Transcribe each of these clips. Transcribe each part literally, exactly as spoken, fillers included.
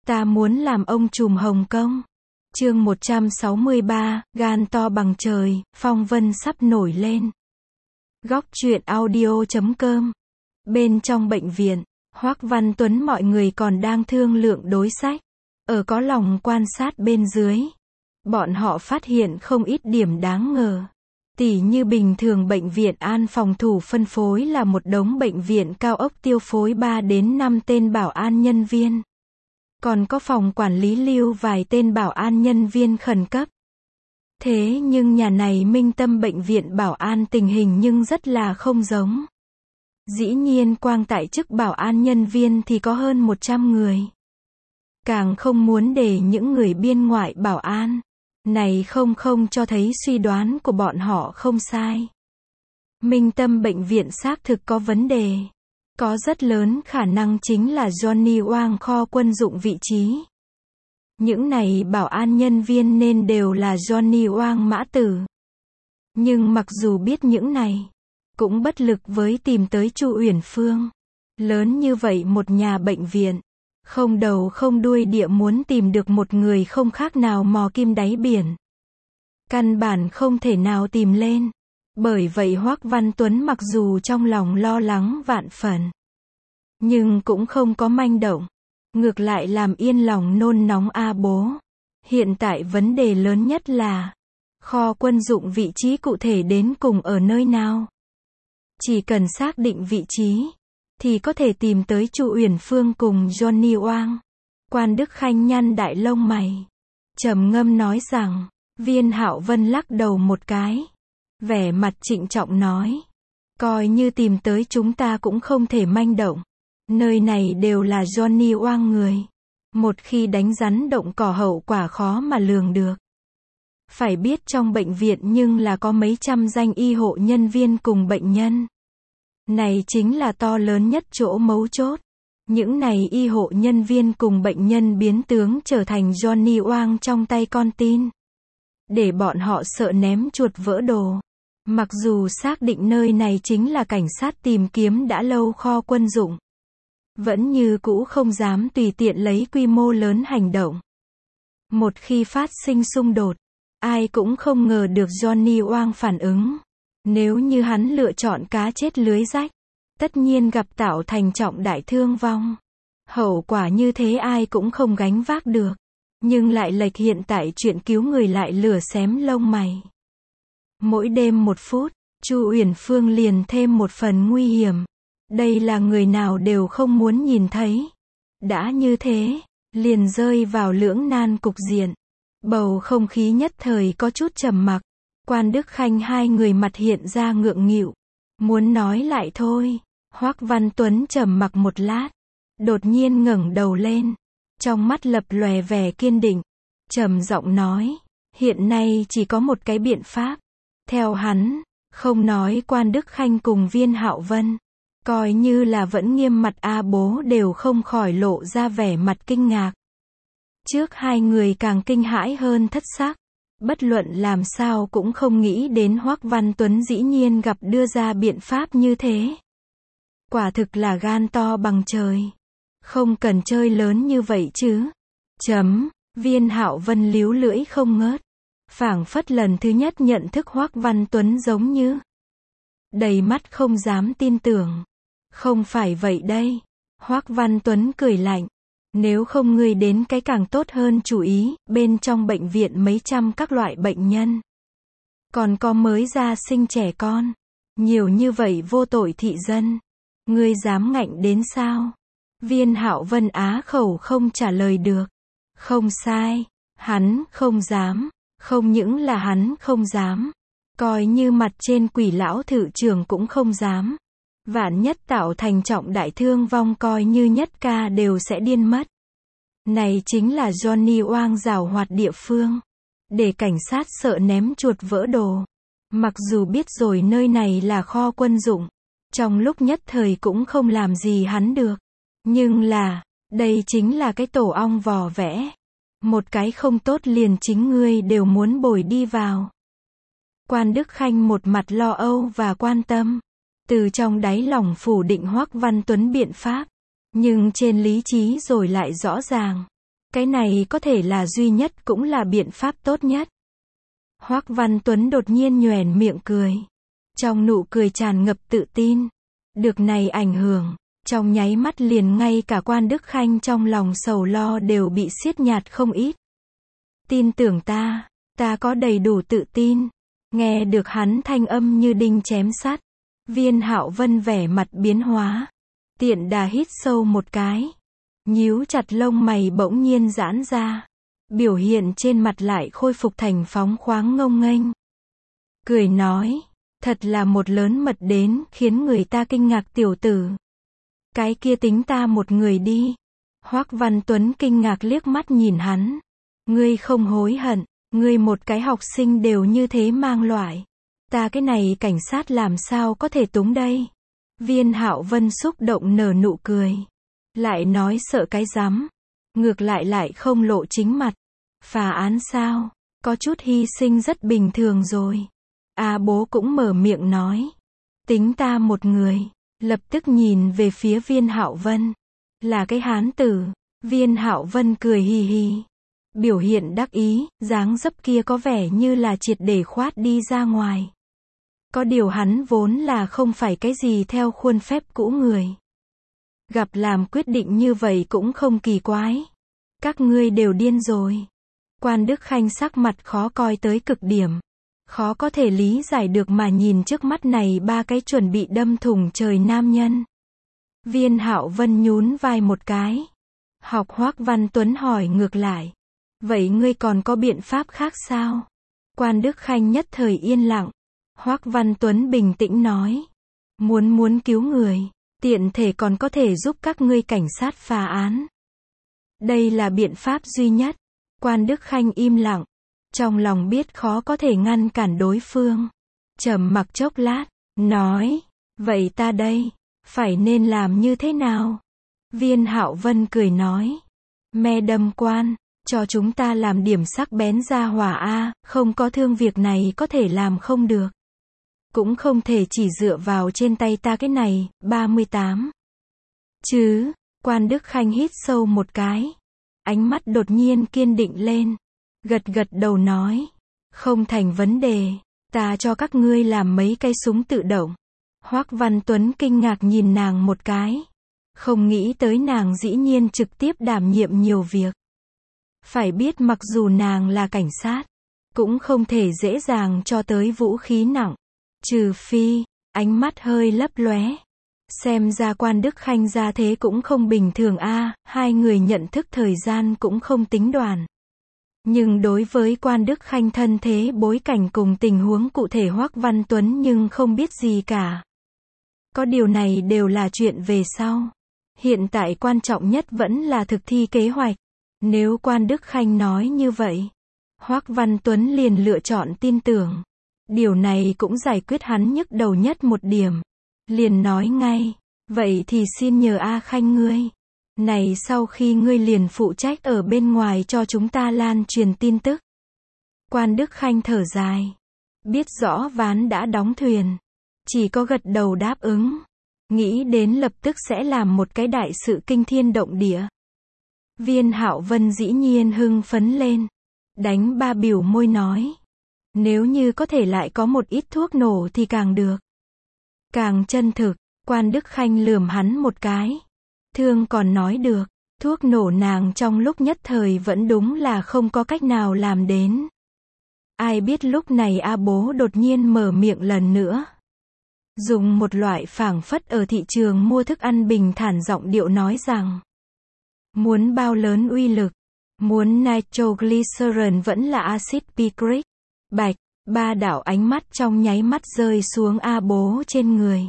Ta muốn làm ông trùm Hồng Kông. Chương một trăm sáu mươi ba, gan to bằng trời, phong vân sắp nổi lên. Góc truyện audio chấm com. Bên trong bệnh viện, Hoắc Văn Tuấn mọi người còn đang thương lượng đối sách. Ở có lòng quan sát bên dưới, bọn họ phát hiện không ít điểm đáng ngờ. Tỉ như bình thường bệnh viện An phòng thủ phân phối là một đống bệnh viện cao ốc tiêu phối ba đến năm tên bảo an nhân viên. Còn có phòng quản lý lưu vài tên bảo an nhân viên khẩn cấp. Thế nhưng nhà này Minh Tâm bệnh viện bảo an tình hình nhưng rất là không giống. Dĩ nhiên quang tại chức bảo an nhân viên thì có hơn một trăm người. Càng không muốn để những người biên ngoại bảo an. Này không không cho thấy suy đoán của bọn họ không sai. Minh Tâm bệnh viện xác thực có vấn đề. Có rất lớn khả năng chính là Johnny Wang kho quân dụng vị trí. Những này bảo an nhân viên nên đều là Johnny Wang mã tử. Nhưng mặc dù biết những này, cũng bất lực với tìm tới Chu Uyển Phương. Lớn như vậy một nhà bệnh viện, không đầu không đuôi địa muốn tìm được một người không khác nào mò kim đáy biển. Căn bản không thể nào tìm lên. Bởi vậy Hoắc Văn Tuấn mặc dù trong lòng lo lắng vạn phần, nhưng cũng không có manh động. Ngược lại làm yên lòng nôn nóng a bố. Hiện tại vấn đề lớn nhất là kho quân dụng vị trí cụ thể đến cùng ở nơi nào. Chỉ cần xác định vị trí, thì có thể tìm tới Chu Uyển Phương cùng Johnny Wang. Quan Đức Khanh nhăn đại lông mày, trầm ngâm nói rằng, Viên Hạo Vân lắc đầu một cái, vẻ mặt trịnh trọng nói, coi như tìm tới chúng ta cũng không thể manh động. Nơi này đều là Johnny Wang người. Một khi đánh rắn động cỏ hậu quả khó mà lường được. Phải biết trong bệnh viện nhưng là có mấy trăm danh y hộ nhân viên cùng bệnh nhân. Này chính là to lớn nhất chỗ mấu chốt. Những này y hộ nhân viên cùng bệnh nhân biến tướng trở thành Johnny Wang trong tay con tin. Để bọn họ sợ ném chuột vỡ đồ. Mặc dù xác định nơi này chính là cảnh sát tìm kiếm đã lâu kho quân dụng, vẫn như cũ không dám tùy tiện lấy quy mô lớn hành động. Một khi phát sinh xung đột, ai cũng không ngờ được Johnny Wang phản ứng. Nếu như hắn lựa chọn cá chết lưới rách, tất nhiên gặp tạo thành trọng đại thương vong. Hậu quả như thế ai cũng không gánh vác được. Nhưng lại lệch hiện tại chuyện cứu người lại lửa xém lông mày. Mỗi đêm một phút, Chu Uyển Phương liền thêm một phần nguy hiểm. Đây là người nào đều không muốn nhìn thấy. Đã như thế, liền rơi vào lưỡng nan cục diện. Bầu không khí nhất thời có chút trầm mặc. Quan Đức Khanh hai người mặt hiện ra ngượng nghịu. Muốn nói lại thôi. Hoắc Văn Tuấn trầm mặc một lát. Đột nhiên ngẩng đầu lên. Trong mắt lập lòe vẻ kiên định. Trầm giọng nói. Hiện nay chỉ có một cái biện pháp. Theo hắn, không nói Quan Đức Khanh cùng Viên Hạo Vân. Coi như là vẫn nghiêm mặt a bố đều không khỏi lộ ra vẻ mặt kinh ngạc. Trước hai người càng kinh hãi hơn thất sắc. Bất luận làm sao cũng không nghĩ đến Hoắc Văn Tuấn dĩ nhiên gặp đưa ra biện pháp như thế. Quả thực là gan to bằng trời. Không cần chơi lớn như vậy chứ. Chấm, Viên Hạo Vân líu lưỡi không ngớt. Phảng phất lần thứ nhất nhận thức Hoắc Văn Tuấn giống như đầy mắt không dám tin tưởng. Không phải vậy đây. Hoắc Văn Tuấn cười lạnh. Nếu không ngươi đến cái càng tốt hơn chủ ý, bên trong bệnh viện mấy trăm các loại bệnh nhân. Còn có mới ra sinh trẻ con. Nhiều như vậy vô tội thị dân. Ngươi dám ngạnh đến sao? Viên Hạo Vân á khẩu không trả lời được. Không sai. Hắn không dám. Không những là hắn không dám. Coi như mặt trên Quỷ lão thự trưởng cũng không dám. Vạn nhất tạo thành trọng đại thương vong coi như nhất ca đều sẽ điên mất. Này chính là Johnny Wang giảo hoạt địa phương. Để cảnh sát sợ ném chuột vỡ đồ. Mặc dù biết rồi nơi này là kho quân dụng. Trong lúc nhất thời cũng không làm gì hắn được. Nhưng là, đây chính là cái tổ ong vò vẽ. Một cái không tốt liền chính ngươi đều muốn bồi đi vào. Quan Đức Khanh một mặt lo âu và quan tâm. Từ trong đáy lòng phủ định Hoắc Văn Tuấn biện pháp. Nhưng trên lý trí rồi lại rõ ràng. Cái này có thể là duy nhất cũng là biện pháp tốt nhất. Hoắc Văn Tuấn đột nhiên nhoẻn miệng cười. Trong nụ cười tràn ngập tự tin. Được này ảnh hưởng, trong nháy mắt liền ngay cả Quan Đức Khanh trong lòng sầu lo đều bị siết nhạt không ít. Tin tưởng ta, ta có đầy đủ tự tin. Nghe được hắn thanh âm như đinh chém sắt. Viên Hạo Vân vẻ mặt biến hóa. Tiện đà hít sâu một cái. Nhíu chặt lông mày bỗng nhiên giãn ra. Biểu hiện trên mặt lại khôi phục thành phóng khoáng ngông nghênh. Cười nói, thật là một lớn mật đến khiến người ta kinh ngạc tiểu tử. Cái kia tính ta một người đi. Hoắc Văn Tuấn kinh ngạc liếc mắt nhìn hắn. Ngươi không hối hận, ngươi một cái học sinh đều như thế mang loại. Ta cái này cảnh sát làm sao có thể túng đây. Viên Hạo Vân xúc động nở nụ cười. Lại nói sợ cái rắm. Ngược lại lại không lộ chính mặt. Phá án sao? Có chút hy sinh rất bình thường rồi. A Bố cũng mở miệng nói. Tính ta một người. Lập tức nhìn về phía Viên Hạo Vân. Là cái hán tử. Viên Hạo Vân cười hì hì. Biểu hiện đắc ý, dáng dấp kia có vẻ như là triệt để khoát đi ra ngoài. Có điều hắn vốn là không phải cái gì theo khuôn phép cũ người. Gặp làm quyết định như vậy cũng không kỳ quái. Các ngươi đều điên rồi. Quan Đức Khanh sắc mặt khó coi tới cực điểm. Khó có thể lý giải được mà nhìn trước mắt này ba cái chuẩn bị đâm thủng trời nam nhân. Viên Hạo Vân nhún vai một cái. Học Hoắc Văn Tuấn hỏi ngược lại. Vậy ngươi còn có biện pháp khác sao? Quan Đức Khanh nhất thời yên lặng. Hoắc Văn Tuấn bình tĩnh nói. Muốn muốn cứu người. Tiện thể còn có thể giúp các ngươi cảnh sát phá án. Đây là biện pháp duy nhất. Quan Đức Khanh im lặng. Trong lòng biết khó có thể ngăn cản đối phương. Trầm mặc chốc lát. Nói. Vậy ta đây. Phải nên làm như thế nào? Viên Hạo Vân cười nói. Me đâm quan. Cho chúng ta làm điểm sắc bén ra hỏa a, không có thương việc này có thể làm không được. Cũng không thể chỉ dựa vào trên tay ta cái này, ba mươi tám. Chứ, Quan Đức Khanh hít sâu một cái. Ánh mắt đột nhiên kiên định lên. Gật gật đầu nói. Không thành vấn đề, ta cho các ngươi làm mấy cây súng tự động. Hoắc Văn Tuấn kinh ngạc nhìn nàng một cái. Không nghĩ tới nàng dĩ nhiên trực tiếp đảm nhiệm nhiều việc. Phải biết mặc dù nàng là cảnh sát, cũng không thể dễ dàng cho tới vũ khí nặng. Trừ phi, ánh mắt hơi lấp lóe. Xem ra Quan Đức Khanh ra thế cũng không bình thường a, hai người nhận thức thời gian cũng không tính đoàn. Nhưng đối với Quan Đức Khanh thân thế bối cảnh cùng tình huống cụ thể Hoắc Văn Tuấn nhưng không biết gì cả. Có điều này đều là chuyện về sau. Hiện tại quan trọng nhất vẫn là thực thi kế hoạch. Nếu Quan Đức Khanh nói như vậy, Hoắc Văn Tuấn liền lựa chọn tin tưởng. Điều này cũng giải quyết hắn nhức đầu nhất một điểm. Liền nói ngay, vậy thì xin nhờ A Khanh ngươi. Này sau khi ngươi liền phụ trách ở bên ngoài cho chúng ta lan truyền tin tức. Quan Đức Khanh thở dài. Biết rõ ván đã đóng thuyền. Chỉ có gật đầu đáp ứng. Nghĩ đến lập tức sẽ làm một cái đại sự kinh thiên động địa. Viên Hạo Vân dĩ nhiên hưng phấn lên. Đánh ba biểu môi nói. Nếu như có thể lại có một ít thuốc nổ thì càng được. Càng chân thực, Quan Đức Khanh lườm hắn một cái. Thương còn nói được, thuốc nổ nàng trong lúc nhất thời vẫn đúng là không có cách nào làm đến. Ai biết lúc này A Bố đột nhiên mở miệng lần nữa. Dùng một loại phảng phất ở thị trường mua thức ăn bình thản giọng điệu nói rằng. Muốn bao lớn uy lực, muốn nitroglycerin vẫn là axit picric, bạch, ba đạo ánh mắt trong nháy mắt rơi xuống A Bố trên người.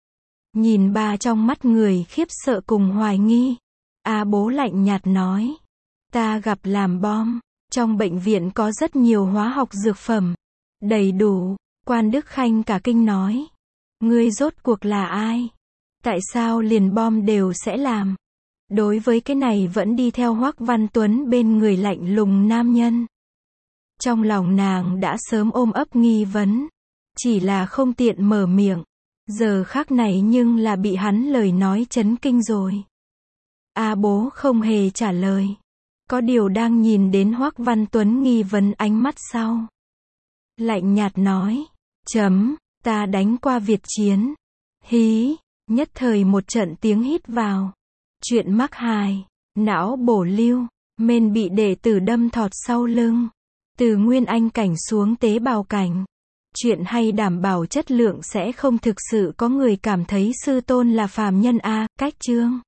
Nhìn ba trong mắt người khiếp sợ cùng hoài nghi. A Bố lạnh nhạt nói. Ta gặp làm bom, trong bệnh viện có rất nhiều hóa học dược phẩm. Đầy đủ, Quan Đức Khanh cả kinh nói. Ngươi rốt cuộc là ai? Tại sao liền bom đều sẽ làm? Đối với cái này vẫn đi theo Hoắc Văn Tuấn bên người lạnh lùng nam nhân. Trong lòng nàng đã sớm ôm ấp nghi vấn. Chỉ là không tiện mở miệng. Giờ khắc này nhưng là bị hắn lời nói chấn kinh rồi. A Bố không hề trả lời. Có điều đang nhìn đến Hoắc Văn Tuấn nghi vấn ánh mắt sau. Lạnh nhạt nói. Chấm, ta đánh qua Việt chiến. Hí, nhất thời một trận tiếng hít vào. Chuyện mắc hài, não bổ lưu, men bị đệ tử đâm thọt sau lưng. Từ nguyên anh cảnh xuống tế bào cảnh. Chuyện hay đảm bảo chất lượng sẽ không thực sự có người cảm thấy sư tôn là phàm nhân a, cách chương.